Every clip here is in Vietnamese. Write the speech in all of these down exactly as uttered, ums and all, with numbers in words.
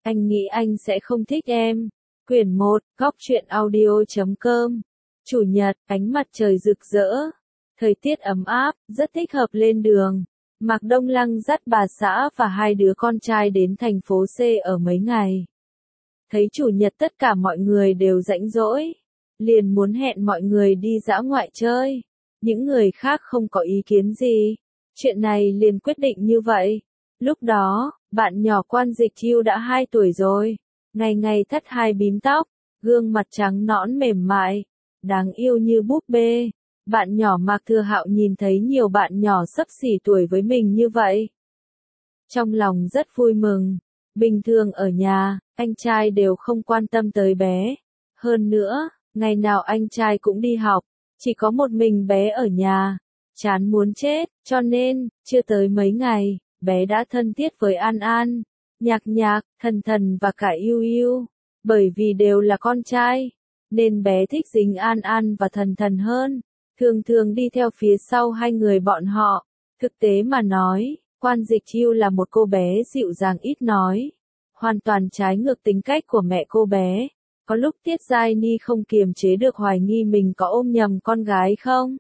Anh nghĩ anh sẽ không thích em. Quyển một, góc truyện audio chấm com. Chủ nhật, ánh mặt trời rực rỡ. Thời tiết ấm áp, rất thích hợp lên đường. Mạc Đông Lăng dắt bà xã và hai đứa con trai đến thành phố C ở mấy ngày. Thấy chủ nhật tất cả mọi người đều rảnh rỗi. Liền muốn hẹn mọi người đi dã ngoại chơi. Những người khác không có ý kiến gì. Chuyện này liền quyết định như vậy. Lúc đó, bạn nhỏ Quan Dịch Chiêu đã hai tuổi rồi. Ngày ngày thắt hai bím tóc, gương mặt trắng nõn mềm mại, đáng yêu như búp bê. Bạn nhỏ Mạc Thừa Hạo nhìn thấy nhiều bạn nhỏ xấp xỉ tuổi với mình như vậy. Trong lòng rất vui mừng. Bình thường ở nhà, anh trai đều không quan tâm tới bé. Hơn nữa, ngày nào anh trai cũng đi học, chỉ có một mình bé ở nhà. Chán muốn chết, cho nên, chưa tới mấy ngày, bé đã thân thiết với An An, Nhạc Nhạc, Thần Thần và cả Yêu Yêu. Bởi vì đều là con trai, nên bé thích dính An An và Thần Thần hơn. Thường thường đi theo phía sau hai người bọn họ. Thực tế mà nói, Quan Dịch Chiêu là một cô bé dịu dàng ít nói. Hoàn toàn trái ngược tính cách của mẹ cô bé. Có lúc Tiết Giai Ni không kiềm chế được hoài nghi mình có ôm nhầm con gái không?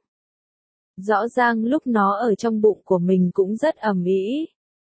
Rõ ràng lúc nó ở trong bụng của mình cũng rất ầm ĩ.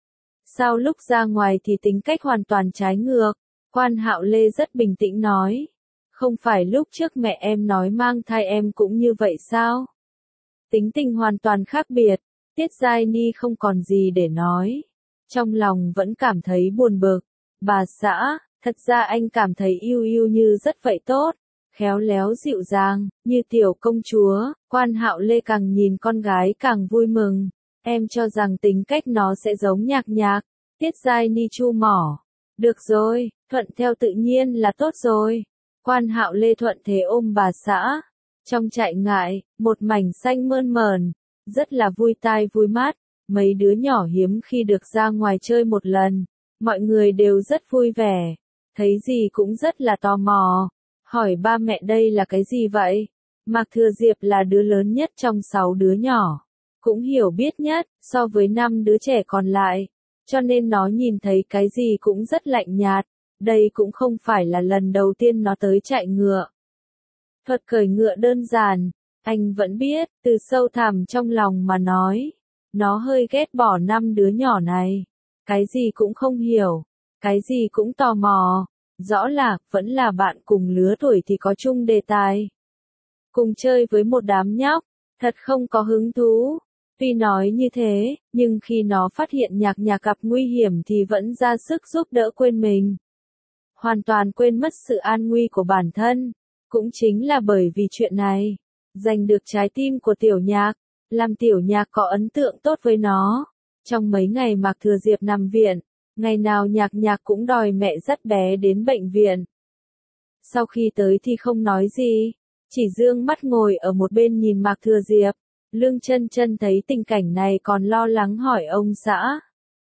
Sao lúc ra ngoài thì tính cách hoàn toàn trái ngược? Quan Hạo Lê rất bình tĩnh nói. Không phải lúc trước mẹ em nói mang thai em cũng như vậy sao? Tính tình hoàn toàn khác biệt. Tiết Giai Ni không còn gì để nói. Trong lòng vẫn cảm thấy buồn bực. Bà xã, thật ra anh cảm thấy Yêu Yêu như rất vậy tốt. Khéo léo dịu dàng, như tiểu công chúa. Quan Hạo Lê càng nhìn con gái càng vui mừng. Em cho rằng tính cách nó sẽ giống Nhạc Nhạc. Tiết Giai Ni chu mỏ. Được rồi, thuận theo tự nhiên là tốt rồi. Quan Hạo Lê thuận thế ôm bà xã. Trong trại ngại, một mảnh xanh mơn mởn, rất là vui tai vui mắt. Mấy đứa nhỏ hiếm khi được ra ngoài chơi một lần. Mọi người đều rất vui vẻ. Thấy gì cũng rất là tò mò. Hỏi ba mẹ đây là cái gì vậy? Mạc Thừa Diệp là đứa lớn nhất trong sáu đứa nhỏ. Cũng hiểu biết nhất, so với năm đứa trẻ còn lại. Cho nên nó nhìn thấy cái gì cũng rất lạnh nhạt. Đây cũng không phải là lần đầu tiên nó tới chạy ngựa. Thuật cởi ngựa đơn giản, anh vẫn biết, từ sâu thẳm trong lòng mà nói. Nó hơi ghét bỏ năm đứa nhỏ này. Cái gì cũng không hiểu, cái gì cũng tò mò. Rõ là, vẫn là bạn cùng lứa tuổi thì có chung đề tài. Cùng chơi với một đám nhóc, thật không có hứng thú. Tuy nói như thế, nhưng khi nó phát hiện Nhạc Nhạc gặp nguy hiểm thì vẫn ra sức giúp đỡ quên mình. Hoàn toàn quên mất sự an nguy của bản thân. Cũng chính là bởi vì chuyện này, giành được trái tim của Tiểu Nhạc, làm Tiểu Nhạc có ấn tượng tốt với nó. Trong mấy ngày Mạc Thừa Diệp nằm viện, ngày nào Nhạc Nhạc cũng đòi mẹ dắt bé đến bệnh viện. Sau khi tới thì không nói gì, chỉ dương mắt ngồi ở một bên nhìn Mạc Thừa Diệp. Lương Chân Chân thấy tình cảnh này còn lo lắng hỏi ông xã.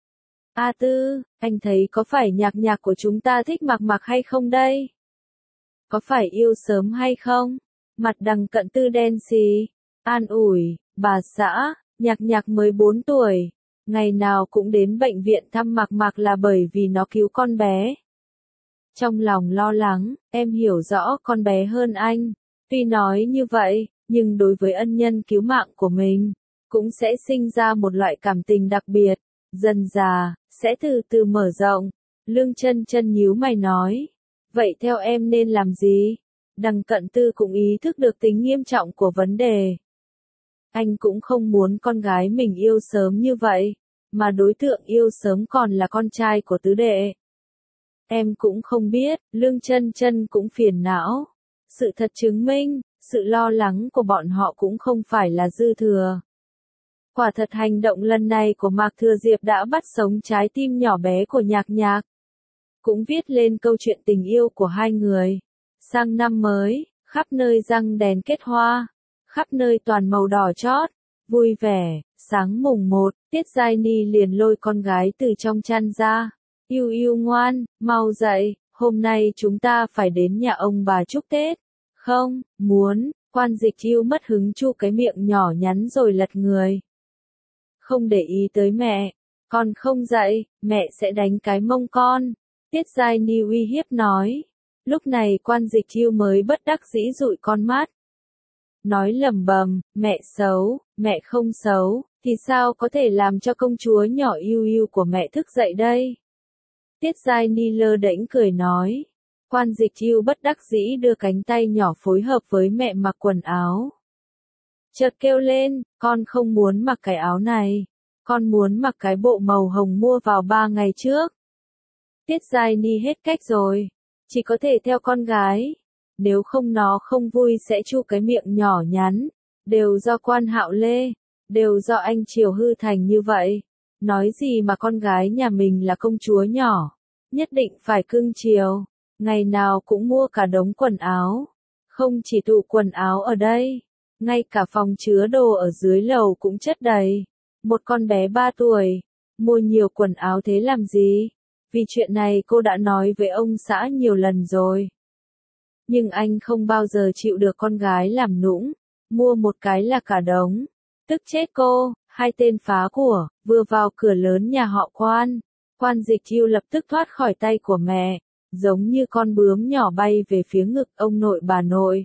A Tư, anh thấy có phải Nhạc Nhạc của chúng ta thích Mạc Mạc hay không đây? Có phải yêu sớm hay không? Mặt Đằng Cận Tư đen xì. An ủi, bà xã, Nhạc Nhạc mới bốn tuổi. Ngày nào cũng đến bệnh viện thăm Mạc Mạc là bởi vì nó cứu con bé. Trong lòng lo lắng, em hiểu rõ con bé hơn anh. Tuy nói như vậy, nhưng đối với ân nhân cứu mạng của mình, cũng sẽ sinh ra một loại cảm tình đặc biệt. Dần dà, sẽ từ từ mở rộng. Lương Chân Chân nhíu mày nói. Vậy theo em nên làm gì? Đằng Cận Tư cũng ý thức được tính nghiêm trọng của vấn đề. Anh cũng không muốn con gái mình yêu sớm như vậy, mà đối tượng yêu sớm còn là con trai của tứ đệ. Em cũng không biết, Lương Chân Chân cũng phiền não. Sự thật chứng minh, sự lo lắng của bọn họ cũng không phải là dư thừa. Quả thật hành động lần này của Mạc Thừa Diệp đã bắt sống trái tim nhỏ bé của Nhạc Nhạc. Cũng viết lên câu chuyện tình yêu của hai người. Sang năm mới, khắp nơi răng đèn kết hoa, khắp nơi toàn màu đỏ chót, vui vẻ. Sáng mùng một, Tiết Giai Ni liền lôi con gái từ trong chăn ra. Yêu Yêu ngoan, mau dậy, hôm nay chúng ta phải đến nhà ông bà chúc Tết. Không, muốn. Quan Dịch Chiêu mất hứng chu cái miệng nhỏ nhắn rồi lật người. Không để ý tới mẹ, con không dậy, mẹ sẽ đánh cái mông con. Tiết Giai Ni uy hiếp nói. Lúc này Quan Dịch Chiêu mới bất đắc dĩ dụi con mắt. Nói lầm bầm, mẹ xấu, mẹ không xấu, thì sao có thể làm cho công chúa nhỏ yêu yêu của mẹ thức dậy đây? Tiết Giai Ni lơ đễnh cười nói. Quan Dịch Chiêu bất đắc dĩ đưa cánh tay nhỏ phối hợp với mẹ mặc quần áo. Chợt kêu lên, con không muốn mặc cái áo này. Con muốn mặc cái bộ màu hồng mua vào ba ngày trước. Tiết Giai Ni hết cách rồi. Chỉ có thể theo con gái. Nếu không nó không vui sẽ chu cái miệng nhỏ nhắn. Đều do Quan Hạo Lê. Đều do anh Triều hư thành như vậy. Nói gì mà con gái nhà mình là công chúa nhỏ. Nhất định phải cưng chiều. Ngày nào cũng mua cả đống quần áo. Không chỉ tủ quần áo ở đây. Ngay cả phòng chứa đồ ở dưới lầu cũng chất đầy. Một con bé ba tuổi. Mua nhiều quần áo thế làm gì? Vì chuyện này cô đã nói với ông xã nhiều lần rồi. Nhưng anh không bao giờ chịu được con gái làm nũng. Mua một cái là cả đống. Tức chết cô, hai tên phá của, vừa vào cửa lớn nhà họ Quan. Quan Dịch Chiêu lập tức thoát khỏi tay của mẹ. Giống như con bướm nhỏ bay về phía ngực ông nội bà nội.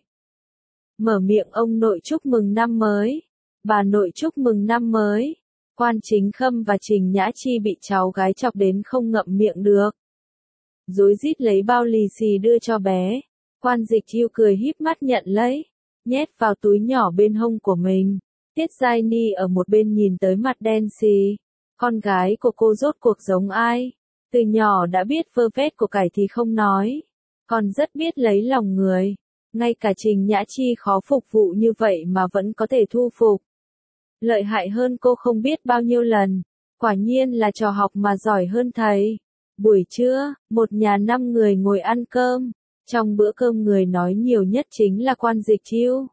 Mở miệng ông nội chúc mừng năm mới. Bà nội chúc mừng năm mới. Quan Chính Khâm và Trình Nhã Chi bị cháu gái chọc đến không ngậm miệng được. Rối rít lấy bao lì xì đưa cho bé. Quan Dịch Chiêu cười híp mắt nhận lấy. Nhét vào túi nhỏ bên hông của mình. Tiết Giai Ni ở một bên nhìn tới mặt đen xì. Con gái của cô rốt cuộc giống ai? Từ nhỏ đã biết vơ vét của cải thì không nói. Còn rất biết lấy lòng người. Ngay cả Trình Nhã Chi khó phục vụ như vậy mà vẫn có thể thu phục. Lợi hại hơn cô không biết bao nhiêu lần. Quả nhiên là trò học mà giỏi hơn thầy. Buổi trưa, một nhà năm người ngồi ăn cơm. Trong bữa cơm người nói nhiều nhất chính là Quan Dịch Chiêu.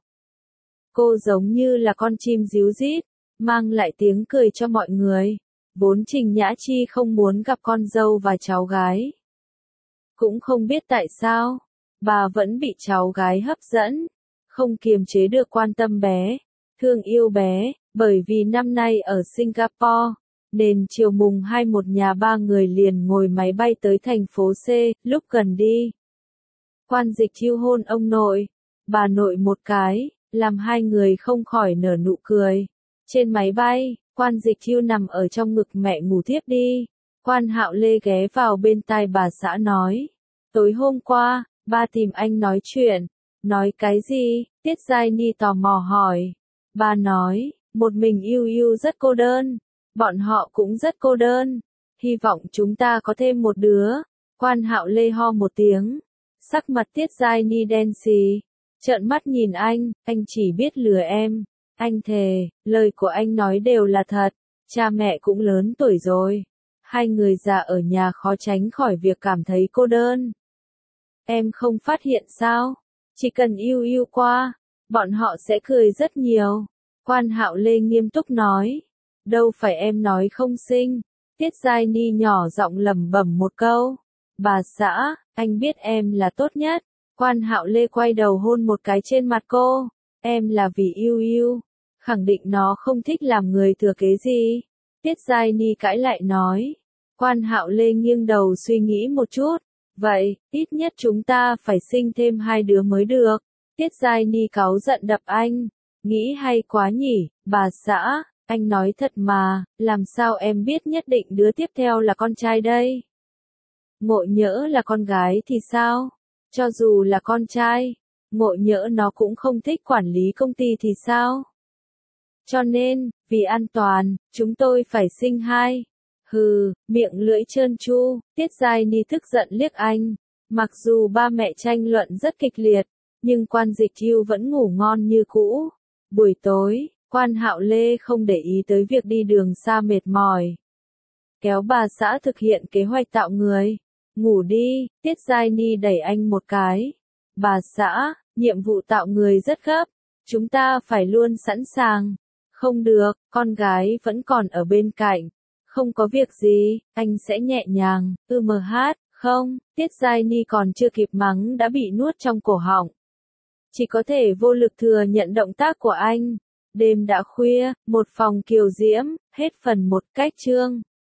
Cô giống như là con chim ríu rít, mang lại tiếng cười cho mọi người. Vốn Trình Nhã Chi không muốn gặp con dâu và cháu gái. Cũng không biết tại sao, bà vẫn bị cháu gái hấp dẫn. Không kiềm chế được quan tâm bé, thương yêu bé, bởi vì năm nay ở Singapore, nên chiều mùng hai một nhà ba người liền ngồi máy bay tới thành phố C, lúc gần đi. Quan Dịch Chiêu hôn ông nội, bà nội một cái, làm hai người không khỏi nở nụ cười. Trên máy bay, Quan Dịch Chiêu nằm ở trong ngực mẹ ngủ thiếp đi. Quan Hạo Lê ghé vào bên tai bà xã nói. Tối hôm qua, ba tìm anh nói chuyện. Nói cái gì? Tiết Giai Ni tò mò hỏi. Ba nói, một mình yêu yêu rất cô đơn. Bọn họ cũng rất cô đơn. Hy vọng chúng ta có thêm một đứa. Quan Hạo Lê ho một tiếng. Sắc mặt Tiết Giai Ni đen xì. Trợn mắt nhìn anh, anh chỉ biết lừa em. Anh thề, lời của anh nói đều là thật. Cha mẹ cũng lớn tuổi rồi. Hai người già ở nhà khó tránh khỏi việc cảm thấy cô đơn. Em không phát hiện sao? Chỉ cần yêu yêu qua, bọn họ sẽ cười rất nhiều. Quan Hạo Lê nghiêm túc nói. Đâu phải em nói không xinh. Tiết Giai Ni nhỏ giọng lẩm bẩm một câu. Bà xã, anh biết em là tốt nhất. Quan Hạo Lê quay đầu hôn một cái trên mặt cô. Em là vì yêu yêu. Khẳng định nó không thích làm người thừa kế gì. Tiết Giai Ni cãi lại nói. Quan Hạo Lê nghiêng đầu suy nghĩ một chút. Vậy, ít nhất chúng ta phải sinh thêm hai đứa mới được. Tiết Giai Ni cáu giận đập anh. Nghĩ hay quá nhỉ, bà xã, anh nói thật mà, làm sao em biết nhất định đứa tiếp theo là con trai đây? Ngộ nhỡ là con gái thì sao? Cho dù là con trai, ngộ nhỡ nó cũng không thích quản lý công ty thì sao? Cho nên, vì an toàn, chúng tôi phải sinh hai. Hừ, miệng lưỡi trơn tru, Tiết Giai Ni tức giận liếc anh. Mặc dù ba mẹ tranh luận rất kịch liệt, nhưng Quan Dịch Chiêu vẫn ngủ ngon như cũ. Buổi tối, Quan Hạo Lê không để ý tới việc đi đường xa mệt mỏi. Kéo bà xã thực hiện kế hoạch tạo người. Ngủ đi, Tiết Giai Ni đẩy anh một cái. Bà xã, nhiệm vụ tạo người rất gấp. Chúng ta phải luôn sẵn sàng. Không được, con gái vẫn còn ở bên cạnh. Không có việc gì, anh sẽ nhẹ nhàng, ư mờ hát, không, Tiết Giai Ni còn chưa kịp mắng đã bị nuốt trong cổ họng. Chỉ có thể vô lực thừa nhận động tác của anh. Đêm đã khuya, một phòng kiều diễm, hết phần một cách chương.